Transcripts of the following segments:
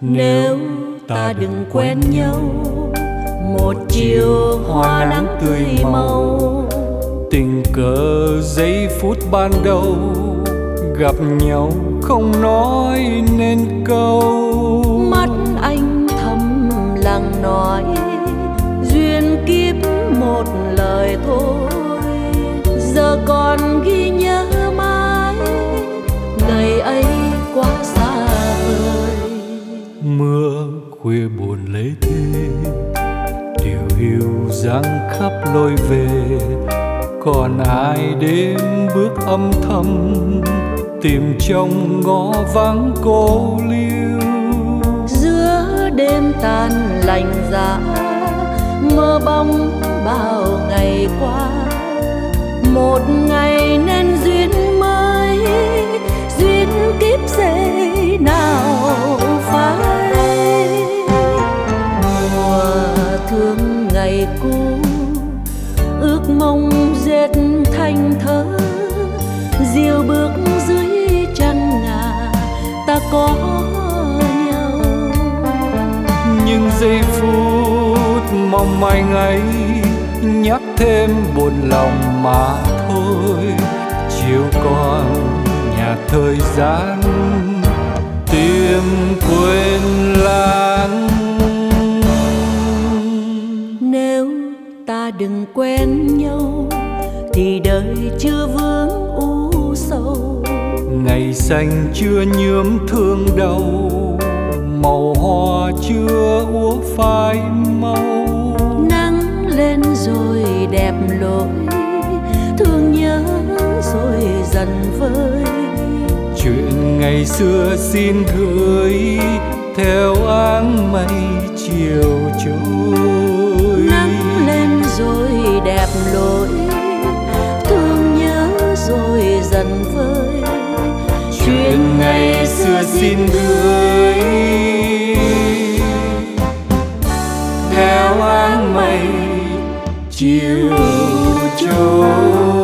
Nếu ta đừng quen nhau, một chiều hoa nắng tươi màu, tình cờ giây phút ban đầu, gặp nhau không nói nên câu. mắt anh thầm lặng nói, duyên kiếp một lời thôi. Giờ còn ghi nhớ mãi, ngày ấy quá xa vời. Mưa khuya buồn lấy thế, điều hiu giăng khắp lối về. Còn ai đêm bước âm thầm, tìm trong ngõ vắng cô liêu. Giữa đêm tan lạnh giá, mơ bóng bao ngày qua. Một ngày nên duyên mới, duyên kiếp giây nào phai. Mùa thương ngày cũ, ước mong dệt thành thơ. Diều bước dưới trăng ngà, ta có nhau. Nhưng giây phút mong manh ấy nhắc thêm buồn lòng mà thôi. Chiều còn nhà thời gian, tìm quên lãng. Nếu ta đừng quen nhau, thì đời chưa vướng u sầu. Ngày xanh chưa nhuốm thương đau, màu hoa chưa úa phai mau. Nắng lên rồi đẹp lối, thương nhớ rồi dần vơi. Chuyện ngày xưa xin gửi theo áng mây chiều trôi. Nắng lên rồi đẹp lối, thương nhớ rồi dần vơi. Chuyện ngày xưa xin gửi theo áng mây chiều trôi.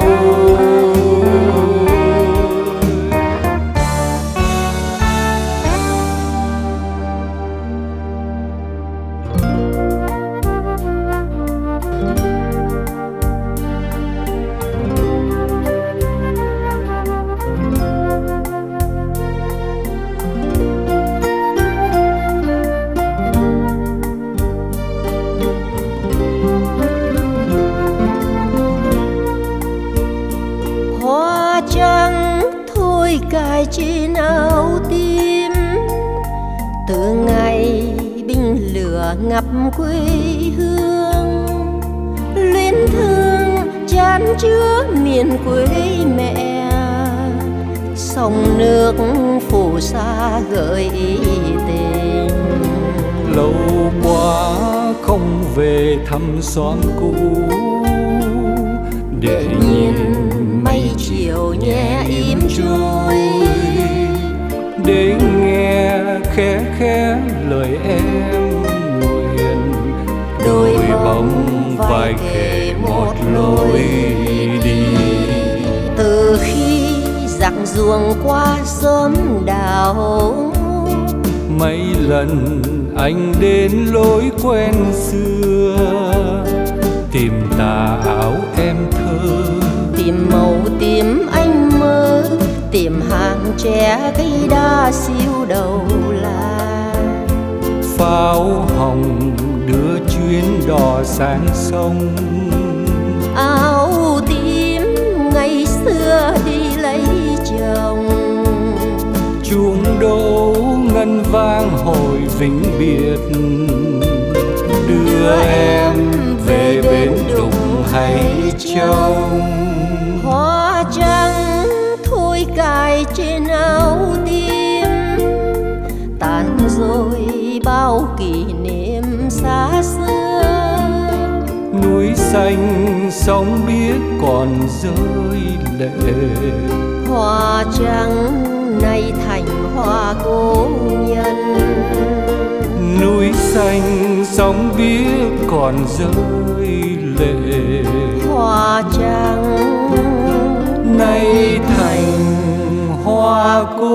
Cài trên áo tim, từ ngày binh lửa ngập quê hương. Luyến thương chan chứa miền quê mẹ, sông nước phù sa gợi tình. Lâu quá không về thăm xóm cũ, để nhìn mây chiều nhẹ im trôi. Để nghe khẽ khẽ lời em nguyện, đôi bóng vai kề một lối đi. Từ khi giặc ruồng qua xóm đào, mấy lần anh đến lối quen xưa, tìm tà áo em thơ, tìm màu tím anh mơ, tìm hàng tre cây đa siêu đầu là. pháo hồng đưa chuyến đò sang sông. Áo tím ngày xưa đi lấy chồng, Chuông đỗ ngân vang hồi vĩnh biệt, đưa em về bến đụng hay trông. hoa trắng thôi cài trên áo tim, tàn rồi bao kỷ niệm xa xưa. Núi xanh sóng biếc còn rơi lệ, Hoa trắng nay thành hoa cố nhân. núi xanh sóng biếc còn rơi lệ. Hoa trắng Nay thành hoa cố